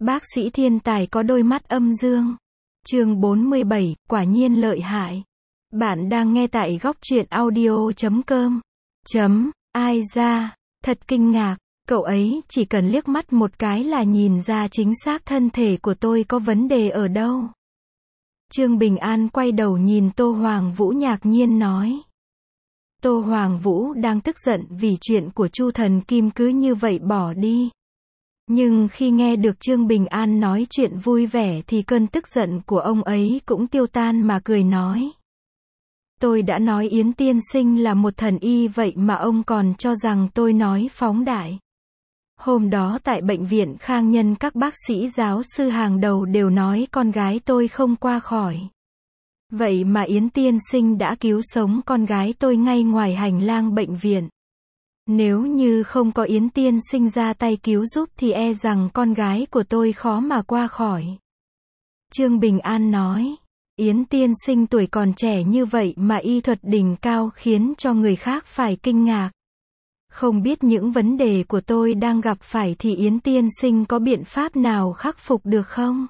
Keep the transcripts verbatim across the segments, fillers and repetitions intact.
Bác sĩ thiên tài có đôi mắt âm dương. Chương bốn mươi bảy, quả nhiên lợi hại. Bạn đang nghe tại góc truyện audio chấm com. Chấm, ai ra, thật kinh ngạc, cậu ấy chỉ cần liếc mắt một cái là nhìn ra chính xác thân thể của tôi có vấn đề ở đâu. Trương Bình An quay đầu nhìn Tô Hoàng Vũ ngạc nhiên nói. Tô Hoàng Vũ đang tức giận vì chuyện của Chu Thần Kim cứ như vậy bỏ đi. Nhưng khi nghe được Trương Bình An nói chuyện vui vẻ thì cơn tức giận của ông ấy cũng tiêu tan mà cười nói. Tôi đã nói Yến tiên sinh là một thần y vậy mà ông còn cho rằng tôi nói phóng đại. Hôm đó tại bệnh viện Khang Nhân các bác sĩ giáo sư hàng đầu đều nói con gái tôi không qua khỏi. Vậy mà Yến tiên sinh đã cứu sống con gái tôi ngay ngoài hành lang bệnh viện. Nếu như không có Yến tiên sinh ra tay cứu giúp thì e rằng con gái của tôi khó mà qua khỏi. Trương Bình An nói, Yến tiên sinh tuổi còn trẻ như vậy mà y thuật đỉnh cao khiến cho người khác phải kinh ngạc. Không biết những vấn đề của tôi đang gặp phải thì Yến tiên sinh có biện pháp nào khắc phục được không?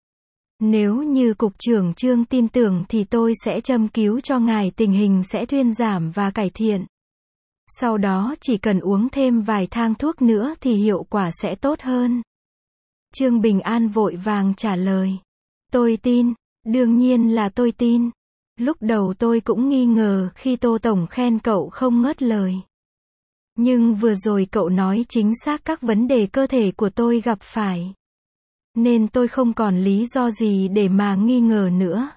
Nếu như cục trưởng Trương tin tưởng thì tôi sẽ châm cứu cho ngài, tình hình sẽ thuyên giảm và cải thiện. Sau đó chỉ cần uống thêm vài thang thuốc nữa thì hiệu quả sẽ tốt hơn. Trương Bình An vội vàng trả lời. Tôi tin, đương nhiên là tôi tin. Lúc đầu tôi cũng nghi ngờ khi Tô Tổng khen cậu không ngớt lời. Nhưng vừa rồi cậu nói chính xác các vấn đề cơ thể của tôi gặp phải. Nên tôi không còn lý do gì để mà nghi ngờ nữa.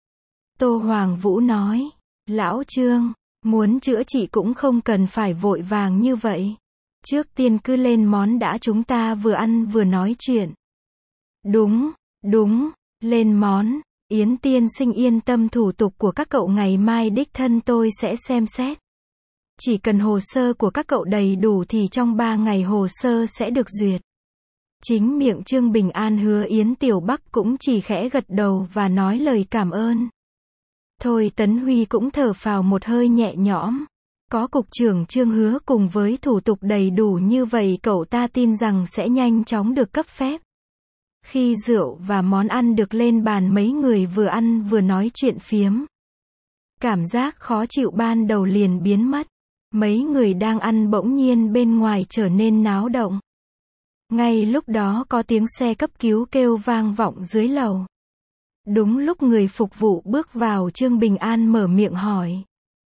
Tô Hoàng Vũ nói, Lão Trương, muốn chữa trị cũng không cần phải vội vàng như vậy. Trước tiên cứ lên món đã, chúng ta vừa ăn vừa nói chuyện. Đúng, đúng, lên món. Yến tiên sinh yên tâm, thủ tục của các cậu ngày mai đích thân tôi sẽ xem xét. Chỉ cần hồ sơ của các cậu đầy đủ thì trong ba ngày hồ sơ sẽ được duyệt. Chính miệng Trương Bình An hứa Yến Tiểu Bắc cũng chỉ khẽ gật đầu và nói lời cảm ơn. Thôi Tấn Huy cũng thở phào một hơi nhẹ nhõm. Có cục trưởng Trương hứa cùng với thủ tục đầy đủ như vậy cậu ta tin rằng sẽ nhanh chóng được cấp phép. Khi rượu và món ăn được lên bàn, mấy người vừa ăn vừa nói chuyện phiếm. Cảm giác khó chịu ban đầu liền biến mất. Mấy người đang ăn bỗng nhiên bên ngoài trở nên náo động. Ngay lúc đó có tiếng xe cấp cứu kêu vang vọng dưới lầu. Đúng lúc người phục vụ bước vào, Trương Bình An mở miệng hỏi.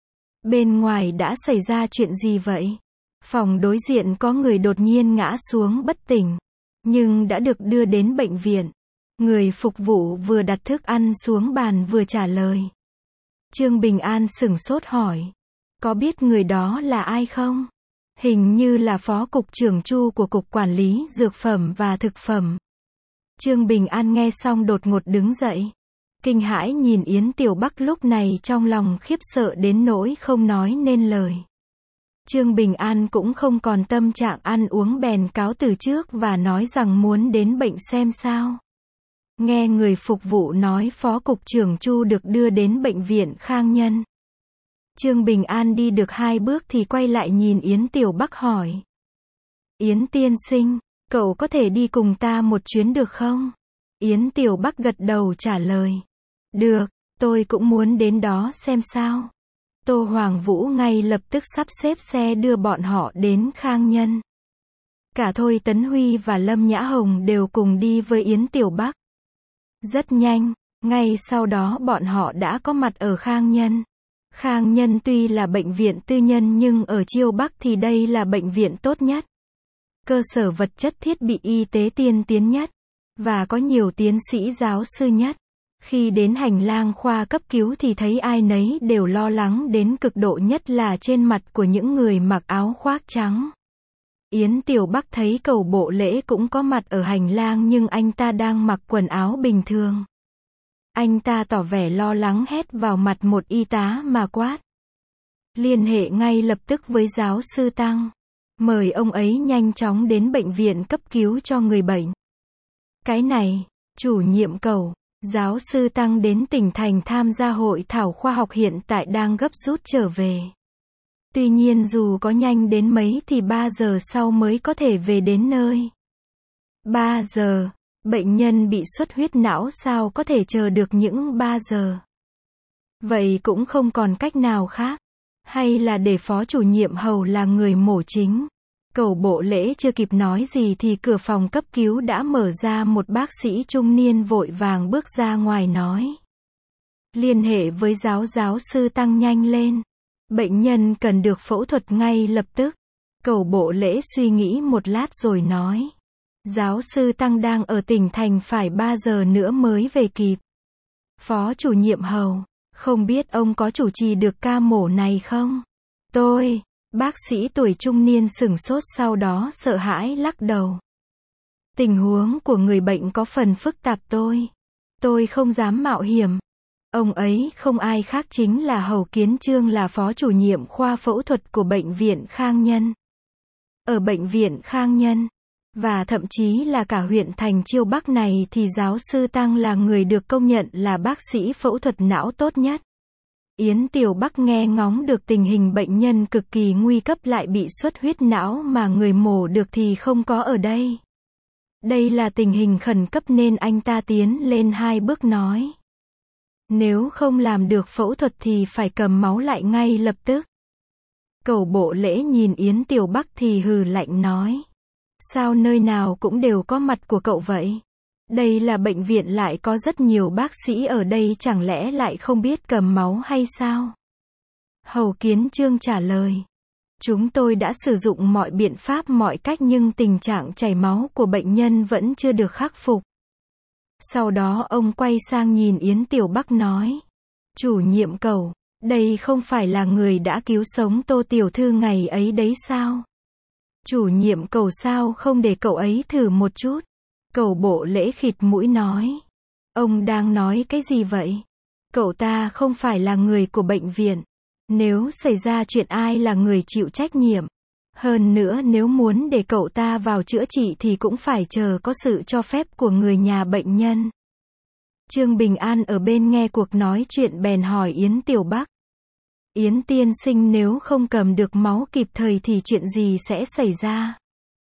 Bên ngoài đã xảy ra chuyện gì vậy? Phòng đối diện có người đột nhiên ngã xuống bất tỉnh, nhưng đã được đưa đến bệnh viện. Người phục vụ vừa đặt thức ăn xuống bàn vừa trả lời. Trương Bình An sửng sốt hỏi. Có biết người đó là ai không? Hình như là Phó Cục trưởng Chu của Cục Quản lý Dược phẩm và Thực phẩm. Trương Bình An nghe xong đột ngột đứng dậy. Kinh hãi nhìn Yến Tiểu Bắc lúc này trong lòng khiếp sợ đến nỗi không nói nên lời. Trương Bình An cũng không còn tâm trạng ăn uống bèn cáo từ trước và nói rằng muốn đến bệnh xem sao. Nghe người phục vụ nói Phó Cục trưởng Chu được đưa đến bệnh viện Khang Nhân. Trương Bình An đi được hai bước thì quay lại nhìn Yến Tiểu Bắc hỏi. Yến tiên sinh, cậu có thể đi cùng ta một chuyến được không? Yến Tiểu Bắc gật đầu trả lời. Được, tôi cũng muốn đến đó xem sao. Tô Hoàng Vũ ngay lập tức sắp xếp xe đưa bọn họ đến Khang Nhân. Cả Thôi Tấn Huy và Lâm Nhã Hồng đều cùng đi với Yến Tiểu Bắc. Rất nhanh, ngay sau đó bọn họ đã có mặt ở Khang Nhân. Khang Nhân tuy là bệnh viện tư nhân nhưng ở Chiêu Bắc thì đây là bệnh viện tốt nhất. Cơ sở vật chất thiết bị y tế tiên tiến nhất. Và có nhiều tiến sĩ giáo sư nhất. Khi đến hành lang khoa cấp cứu thì thấy ai nấy đều lo lắng đến cực độ, nhất là trên mặt của những người mặc áo khoác trắng. Yến Tiểu Bắc thấy Cầu Bộ Lễ cũng có mặt ở hành lang nhưng anh ta đang mặc quần áo bình thường. Anh ta tỏ vẻ lo lắng hét vào mặt một y tá mà quát. Liên hệ ngay lập tức với giáo sư Tăng. Mời ông ấy nhanh chóng đến bệnh viện cấp cứu cho người bệnh. Cái này, chủ nhiệm Cầu, giáo sư Tăng đến tỉnh thành tham gia hội thảo khoa học, hiện tại đang gấp rút trở về. Tuy nhiên dù có nhanh đến mấy thì ba giờ sau mới có thể về đến nơi. ba giờ, Bệnh nhân bị xuất huyết não sao có thể chờ được những ba giờ. Vậy cũng không còn cách nào khác. Hay là để phó chủ nhiệm Hầu là người mổ chính. Cẩu Bộ Lễ chưa kịp nói gì thì cửa phòng cấp cứu đã mở ra, một bác sĩ trung niên vội vàng bước ra ngoài nói. Liên hệ với giáo giáo sư Tăng nhanh lên. Bệnh nhân cần được phẫu thuật ngay lập tức. Cẩu Bộ Lễ suy nghĩ một lát rồi nói. Giáo sư Tăng đang ở tỉnh thành, phải ba giờ nữa mới về kịp. Phó chủ nhiệm Hầu, không biết ông có chủ trì được ca mổ này không? Tôi, bác sĩ tuổi trung niên sửng sốt, sau đó sợ hãi lắc đầu. Tình huống của người bệnh có phần phức tạp, tôi. Tôi không dám mạo hiểm. Ông ấy không ai khác chính là Hầu Kiến Trương, là phó chủ nhiệm khoa phẫu thuật của Bệnh viện Khang Nhân. Ở Bệnh viện Khang Nhân, và thậm chí là cả huyện thành Chiêu Bắc này thì giáo sư Tăng là người được công nhận là bác sĩ phẫu thuật não tốt nhất. Yến Tiểu Bắc nghe ngóng được tình hình bệnh nhân cực kỳ nguy cấp lại bị xuất huyết não mà người mổ được thì không có ở đây. Đây là tình hình khẩn cấp nên anh ta tiến lên hai bước nói. Nếu không làm được phẫu thuật thì phải cầm máu lại ngay lập tức. Cẩu Bộ Lễ nhìn Yến Tiểu Bắc thì hừ lạnh nói. Sao nơi nào cũng đều có mặt của cậu vậy? Đây là bệnh viện, lại có rất nhiều bác sĩ ở đây, chẳng lẽ lại không biết cầm máu hay sao? Hầu Kiến Trương trả lời. Chúng tôi đã sử dụng mọi biện pháp mọi cách nhưng tình trạng chảy máu của bệnh nhân vẫn chưa được khắc phục. Sau đó ông quay sang nhìn Yến Tiểu Bắc nói. Chủ nhiệm Cẩu, đây không phải là người đã cứu sống Tô tiểu thư ngày ấy đấy sao? Chủ nhiệm Cẩu sao không để cậu ấy thử một chút? Cẩu Bộ Lễ khịt mũi nói. Ông đang nói cái gì vậy? Cậu ta không phải là người của bệnh viện. Nếu xảy ra chuyện ai là người chịu trách nhiệm? Hơn nữa nếu muốn để cậu ta vào chữa trị thì cũng phải chờ có sự cho phép của người nhà bệnh nhân. Trương Bình An ở bên nghe cuộc nói chuyện bèn hỏi Yến Tiểu Bắc. Yến tiên sinh, nếu không cầm được máu kịp thời thì chuyện gì sẽ xảy ra?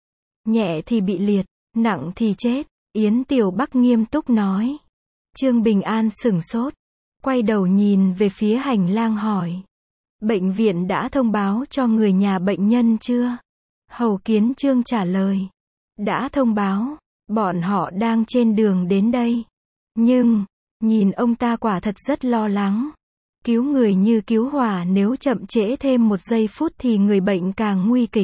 Nhẹ thì bị liệt, nặng thì chết. Yến Tiểu Bắc nghiêm túc nói. Trương Bình An sửng sốt, quay đầu nhìn về phía hành lang hỏi. Bệnh viện đã thông báo cho người nhà bệnh nhân chưa? Hầu Kiến Trương trả lời. Đã thông báo, bọn họ đang trên đường đến đây. Nhưng, nhìn ông ta quả thật rất lo lắng. Cứu người như cứu hỏa, nếu chậm trễ thêm một giây phút thì người bệnh càng nguy kịch.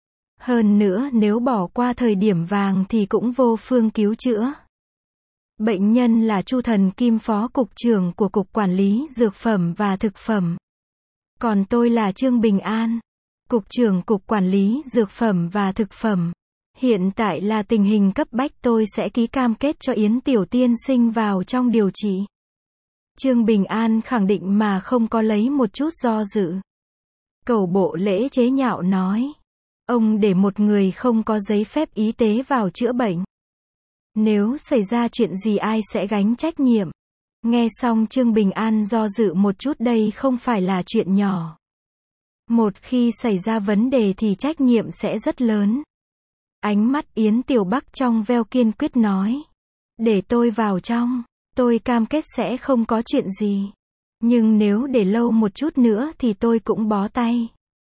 Hơn nữa nếu bỏ qua thời điểm vàng thì cũng vô phương cứu chữa. Bệnh nhân là Chu Thần Kim, phó cục trưởng của Cục Quản lý Dược phẩm và Thực phẩm. Còn tôi là Trương Bình An, Cục trưởng Cục Quản lý Dược phẩm và Thực phẩm. Hiện tại là tình hình cấp bách, tôi sẽ ký cam kết cho Yến Tiểu tiên sinh vào trong điều trị. Trương Bình An khẳng định mà không có lấy một chút do dự. Cẩu Bộ Lễ chế nhạo nói. Ông để một người không có giấy phép y tế vào chữa bệnh. Nếu xảy ra chuyện gì ai sẽ gánh trách nhiệm? Nghe xong Trương Bình An do dự một chút, đây không phải là chuyện nhỏ. Một khi xảy ra vấn đề thì trách nhiệm sẽ rất lớn. Ánh mắt Yến Tiểu Bắc trong veo, kiên quyết nói. Để tôi vào trong, tôi cam kết sẽ không có chuyện gì. Nhưng nếu để lâu một chút nữa thì tôi cũng bó tay.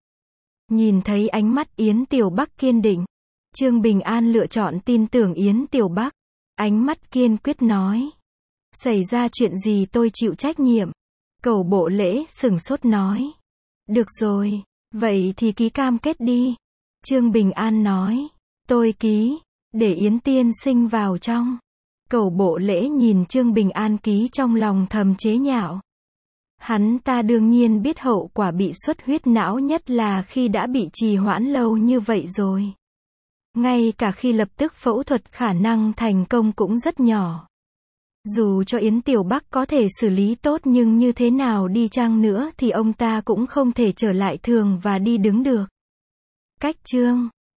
Nhìn thấy ánh mắt Yến Tiểu Bắc kiên định, Trương Bình An lựa chọn tin tưởng Yến Tiểu Bắc. Ánh mắt kiên quyết nói. Xảy ra chuyện gì tôi chịu trách nhiệm. Cẩu Bộ Lễ sửng sốt nói. Được rồi, vậy thì ký cam kết đi. Trương Bình An nói. Tôi ký, để Yến tiên sinh vào trong. Cẩu Bộ Lễ nhìn Trương Bình An ký trong lòng thầm chế nhạo. Hắn ta đương nhiên biết hậu quả bị xuất huyết não, nhất là khi đã bị trì hoãn lâu như vậy rồi. Ngay cả khi lập tức phẫu thuật khả năng thành công cũng rất nhỏ. Dù cho Yến Tiểu Bắc có thể xử lý tốt nhưng như thế nào đi chăng nữa thì ông ta cũng không thể trở lại thường và đi đứng được. Cách chương